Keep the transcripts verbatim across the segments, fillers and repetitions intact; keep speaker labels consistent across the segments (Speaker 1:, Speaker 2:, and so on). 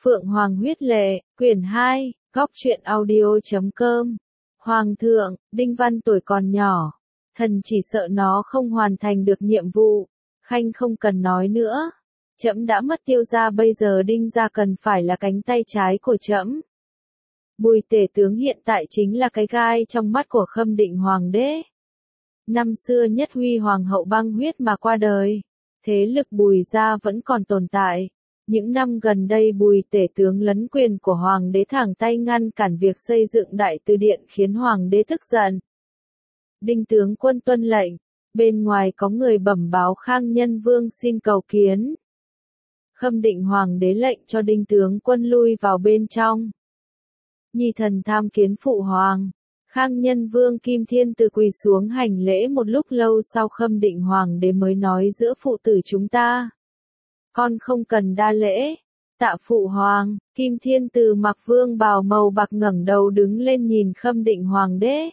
Speaker 1: Phượng Hoàng huyết lệ, quyển hai, góc truyện audio chấm com. Hoàng thượng, Đinh Văn tuổi còn nhỏ, thần chỉ sợ nó không hoàn thành được nhiệm vụ. Khanh không cần nói nữa. Trẫm đã mất Tiêu gia, bây giờ Đinh gia cần phải là cánh tay trái của trẫm. Bùi tể tướng hiện tại chính là cái gai trong mắt của Khâm Định Hoàng đế. Năm xưa nhất huy hoàng hậu băng huyết mà qua đời, thế lực Bùi gia vẫn còn tồn tại. Những năm gần đây Bùi tể tướng lấn quyền của hoàng đế thẳng tay ngăn cản việc xây dựng đại từ điện khiến hoàng đế tức giận. Đinh tướng quân tuân lệnh, bên ngoài có người bẩm báo Khang Nhân Vương xin cầu kiến. Khâm Định Hoàng đế lệnh cho Đinh tướng quân lui vào bên trong. Nhi thần tham kiến phụ hoàng. Khang Nhân Vương Kim Thiên Từ quỳ xuống hành lễ một lúc lâu sau Khâm Định Hoàng đế mới nói, giữa phụ tử chúng ta, con không cần đa lễ. Tạ phụ hoàng. Kim Thiên Từ mặc vương bào màu bạc ngẩng đầu đứng lên nhìn Khâm Định Hoàng đế.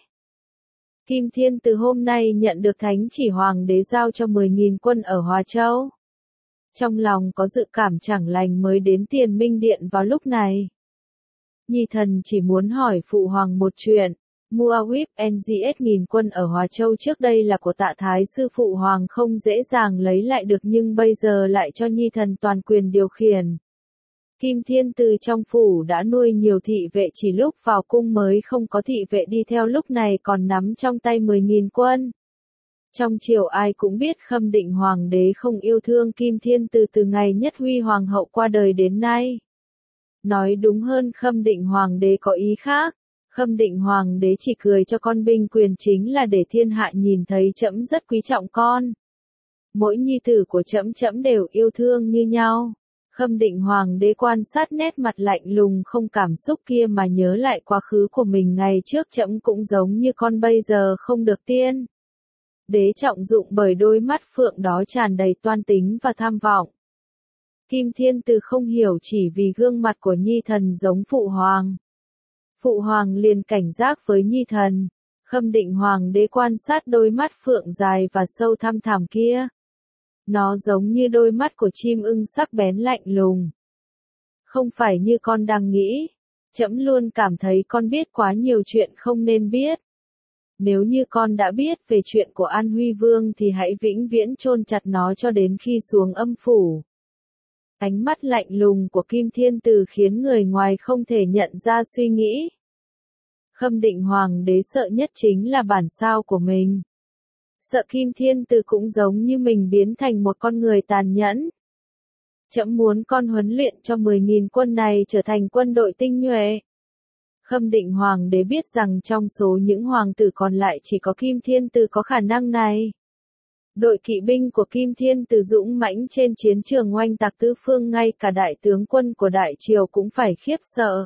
Speaker 1: Kim Thiên Từ hôm nay nhận được thánh chỉ hoàng đế giao cho mười nghìn quân ở Hòa Châu. Trong lòng có dự cảm chẳng lành mới đến Tiền Minh Điện vào lúc này. Nhi thần chỉ muốn hỏi phụ hoàng một chuyện. Muawib en giê ét nghìn quân ở Hòa Châu trước đây là của Tạ Thái sư phụ hoàng không dễ dàng lấy lại được, nhưng bây giờ lại cho Nhi thần toàn quyền điều khiển. Kim Thiên Từ trong phủ đã nuôi nhiều thị vệ, chỉ lúc vào cung mới không có thị vệ đi theo, lúc này còn nắm trong tay mười nghìn quân. Trong triều ai cũng biết Khâm Định Hoàng đế không yêu thương Kim Thiên Từ từ ngày nhất huy hoàng hậu qua đời đến nay. Nói đúng hơn, Khâm Định Hoàng đế có ý khác. Khâm Định Hoàng đế chỉ cười cho con binh quyền chính là để thiên hạ nhìn thấy trẫm rất quý trọng con. Mỗi nhi tử của trẫm trẫm đều yêu thương như nhau. Khâm Định Hoàng đế quan sát nét mặt lạnh lùng không cảm xúc kia mà nhớ lại quá khứ của mình, ngày trước trẫm cũng giống như con bây giờ không được tiên đế trọng dụng bởi đôi mắt phượng đó tràn đầy toan tính và tham vọng. Kim Thiên Từ không hiểu, chỉ vì gương mặt của Nhi thần giống phụ hoàng. Phụ hoàng liền cảnh giác với Nhi thần. Khâm Định Hoàng đế quan sát đôi mắt phượng dài và sâu thăm thẳm kia. Nó giống như đôi mắt của chim ưng sắc bén lạnh lùng. Không phải như con đang nghĩ. Trẫm luôn cảm thấy con biết quá nhiều chuyện không nên biết. Nếu như con đã biết về chuyện của An Huy Vương thì hãy vĩnh viễn chôn chặt nó cho đến khi xuống âm phủ. Ánh mắt lạnh lùng của Kim Thiên Từ khiến người ngoài không thể nhận ra suy nghĩ. Khâm Định Hoàng đế sợ nhất chính là bản sao của mình. Sợ Kim Thiên Từ cũng giống như mình biến thành một con người tàn nhẫn. Trẫm muốn con huấn luyện cho mười nghìn quân này trở thành quân đội tinh nhuệ. Khâm Định Hoàng đế biết rằng trong số những hoàng tử còn lại chỉ có Kim Thiên Từ có khả năng này. Đội kỵ binh của Kim Thiên Từ dũng mãnh trên chiến trường oanh tạc tứ phương, ngay cả đại tướng quân của đại triều cũng phải khiếp sợ.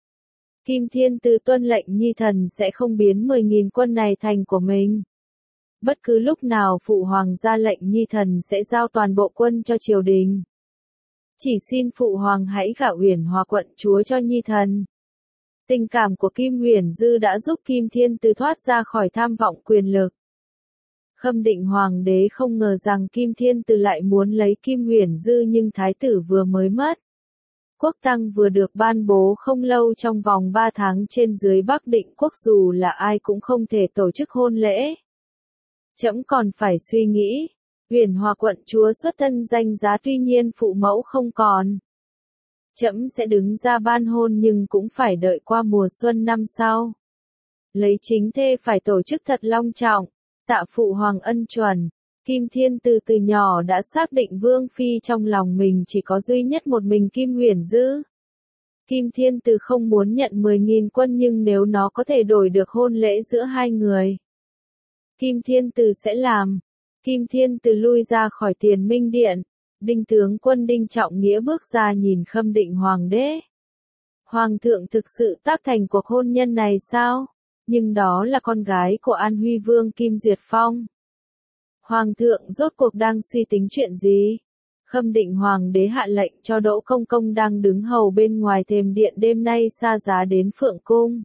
Speaker 1: Kim Thiên Từ tuân lệnh Nhi thần sẽ không biến mười nghìn quân này thành của mình. Bất cứ lúc nào phụ hoàng ra lệnh Nhi thần sẽ giao toàn bộ quân cho triều đình. Chỉ xin phụ hoàng hãy gả Uyển Hòa quận chúa cho Nhi thần. Tình cảm của Kim Uyển Dư đã giúp Kim Thiên Từ thoát ra khỏi tham vọng quyền lực. Khâm Định Hoàng đế không ngờ rằng Kim Thiên Từ lại muốn lấy Kim Uyển Dư, nhưng thái tử vừa mới mất. Quốc tang vừa được ban bố không lâu, trong vòng ba tháng trên dưới Bắc Định quốc dù là ai cũng không thể tổ chức hôn lễ. Trẫm còn phải suy nghĩ. Uyển Hòa quận chúa xuất thân danh giá, tuy nhiên phụ mẫu không còn. Trẫm sẽ đứng ra ban hôn, nhưng cũng phải đợi qua mùa xuân năm sau. Lấy chính thê phải tổ chức thật long trọng. Tạ phụ hoàng ân chuẩn. Kim Thiên Từ từ nhỏ đã xác định vương phi trong lòng mình chỉ có duy nhất một mình Kim Uyển Dư. Kim Thiên Từ không muốn nhận mười nghìn quân, nhưng nếu nó có thể đổi được hôn lễ giữa hai người, Kim Thiên Từ sẽ làm. Kim Thiên Từ lui ra khỏi Tiền Minh Điện. Đinh tướng quân Đinh Trọng Nghĩa bước ra nhìn Khâm Định Hoàng đế. Hoàng thượng thực sự tác thành cuộc hôn nhân này sao? Nhưng đó là con gái của An Huy Vương Kim Duyệt Phong. Hoàng thượng rốt cuộc đang suy tính chuyện gì? Khâm Định Hoàng đế hạ lệnh cho Đỗ Công Công đang đứng hầu bên ngoài thềm điện đêm nay xa giá đến Phượng Cung.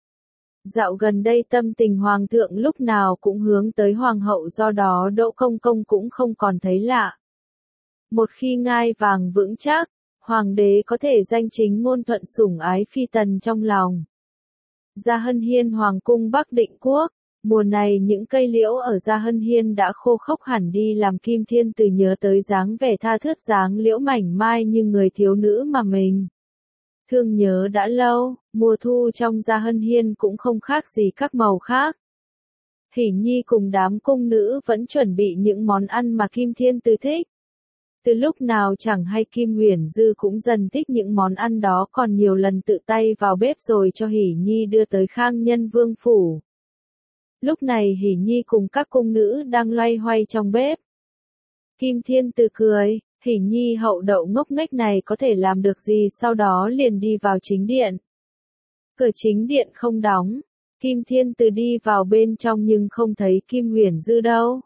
Speaker 1: Dạo gần đây tâm tình Hoàng thượng lúc nào cũng hướng tới Hoàng hậu, do đó Đỗ Công Công cũng không còn thấy lạ. Một khi ngai vàng vững chắc, Hoàng đế có thể danh chính ngôn thuận sủng ái phi tần trong lòng. Gia Hân Hiên Hoàng cung Bắc Định Quốc. Mùa này những cây liễu ở Gia Hân Hiên đã khô khốc hẳn đi, làm Kim Thiên Từ nhớ tới dáng vẻ tha thướt dáng liễu mảnh mai như người thiếu nữ mà mình thương nhớ đã lâu. Mùa thu trong Gia Hân Hiên cũng không khác gì các màu khác. Hỷ Nhi cùng đám cung nữ vẫn chuẩn bị những món ăn mà Kim Thiên Từ thích. Từ lúc nào chẳng hay Kim Huyền Dư cũng dần thích những món ăn đó, còn nhiều lần tự tay vào bếp rồi cho Hỷ Nhi đưa tới Khang Nhân Vương phủ. Lúc này Hỷ Nhi cùng các cung nữ đang loay hoay trong bếp. Kim Thiên Từ cười, Hỷ Nhi hậu đậu ngốc nghếch này có thể làm được gì, sau đó liền đi vào chính điện. Cửa chính điện không đóng, Kim Thiên Từ đi vào bên trong nhưng không thấy Kim Huyền Dư đâu.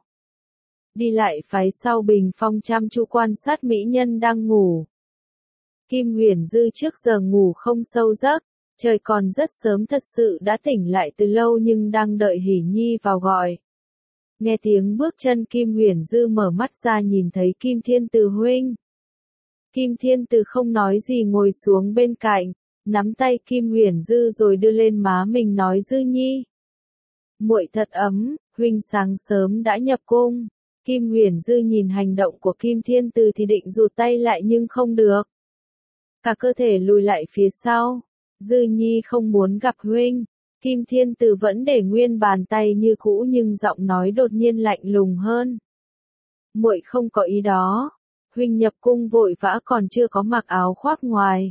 Speaker 1: Đi lại phái sau bình phong chăm chú quan sát mỹ nhân đang ngủ. Kim Huyền Dư trước giờ ngủ không sâu giấc, trời còn rất sớm thật sự đã tỉnh lại từ lâu nhưng đang đợi Hỷ Nhi vào gọi. Nghe tiếng bước chân Kim Huyền Dư mở mắt ra nhìn thấy Kim Thiên Từ huynh. Kim Thiên Từ không nói gì ngồi xuống bên cạnh, nắm tay Kim Huyền Dư rồi đưa lên má mình nói Dư Nhi. Muội thật ấm, huynh sáng sớm đã nhập cung. Kim Huyền Dư nhìn hành động của Kim Thiên Từ thì định rụt tay lại nhưng không được. Cả cơ thể lùi lại phía sau. Dư Nhi không muốn gặp huynh. Kim Thiên Từ vẫn để nguyên bàn tay như cũ nhưng giọng nói đột nhiên lạnh lùng hơn. Muội không có ý đó. Huynh nhập cung vội vã còn chưa có mặc áo khoác ngoài.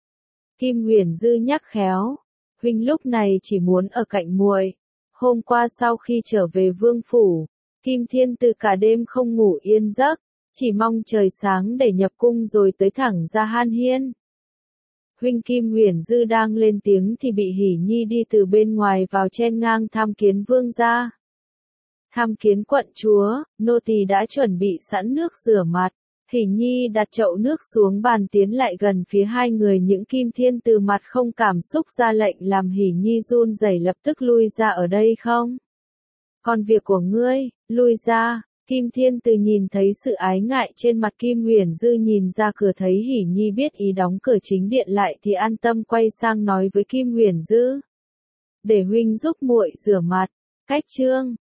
Speaker 1: Kim Huyền Dư nhắc khéo. Huynh lúc này chỉ muốn ở cạnh muội. Hôm qua sau khi trở về vương phủ, Kim Thiên Từ cả đêm không ngủ yên giấc, chỉ mong trời sáng để nhập cung rồi tới thẳng Gia Hân Hiên. Huynh. Kim Huyền Dư đang lên tiếng thì bị Hỷ Nhi đi từ bên ngoài vào chen ngang tham kiến vương gia. Tham kiến quận chúa, nô tỳ đã chuẩn bị sẵn nước rửa mặt. Hỷ Nhi đặt chậu nước xuống bàn tiến lại gần phía hai người, những Kim Thiên Từ mặt không cảm xúc ra lệnh làm Hỷ Nhi run rẩy lập tức lui ra. Ở đây không? Còn việc của ngươi, lui ra. Kim Thiên Từ nhìn thấy sự ái ngại trên mặt Kim Huyền Dư, nhìn ra cửa thấy Hỷ Nhi biết ý đóng cửa chính điện lại thì an tâm quay sang nói với Kim Huyền Dư. Để huynh giúp muội rửa mặt. Cách chương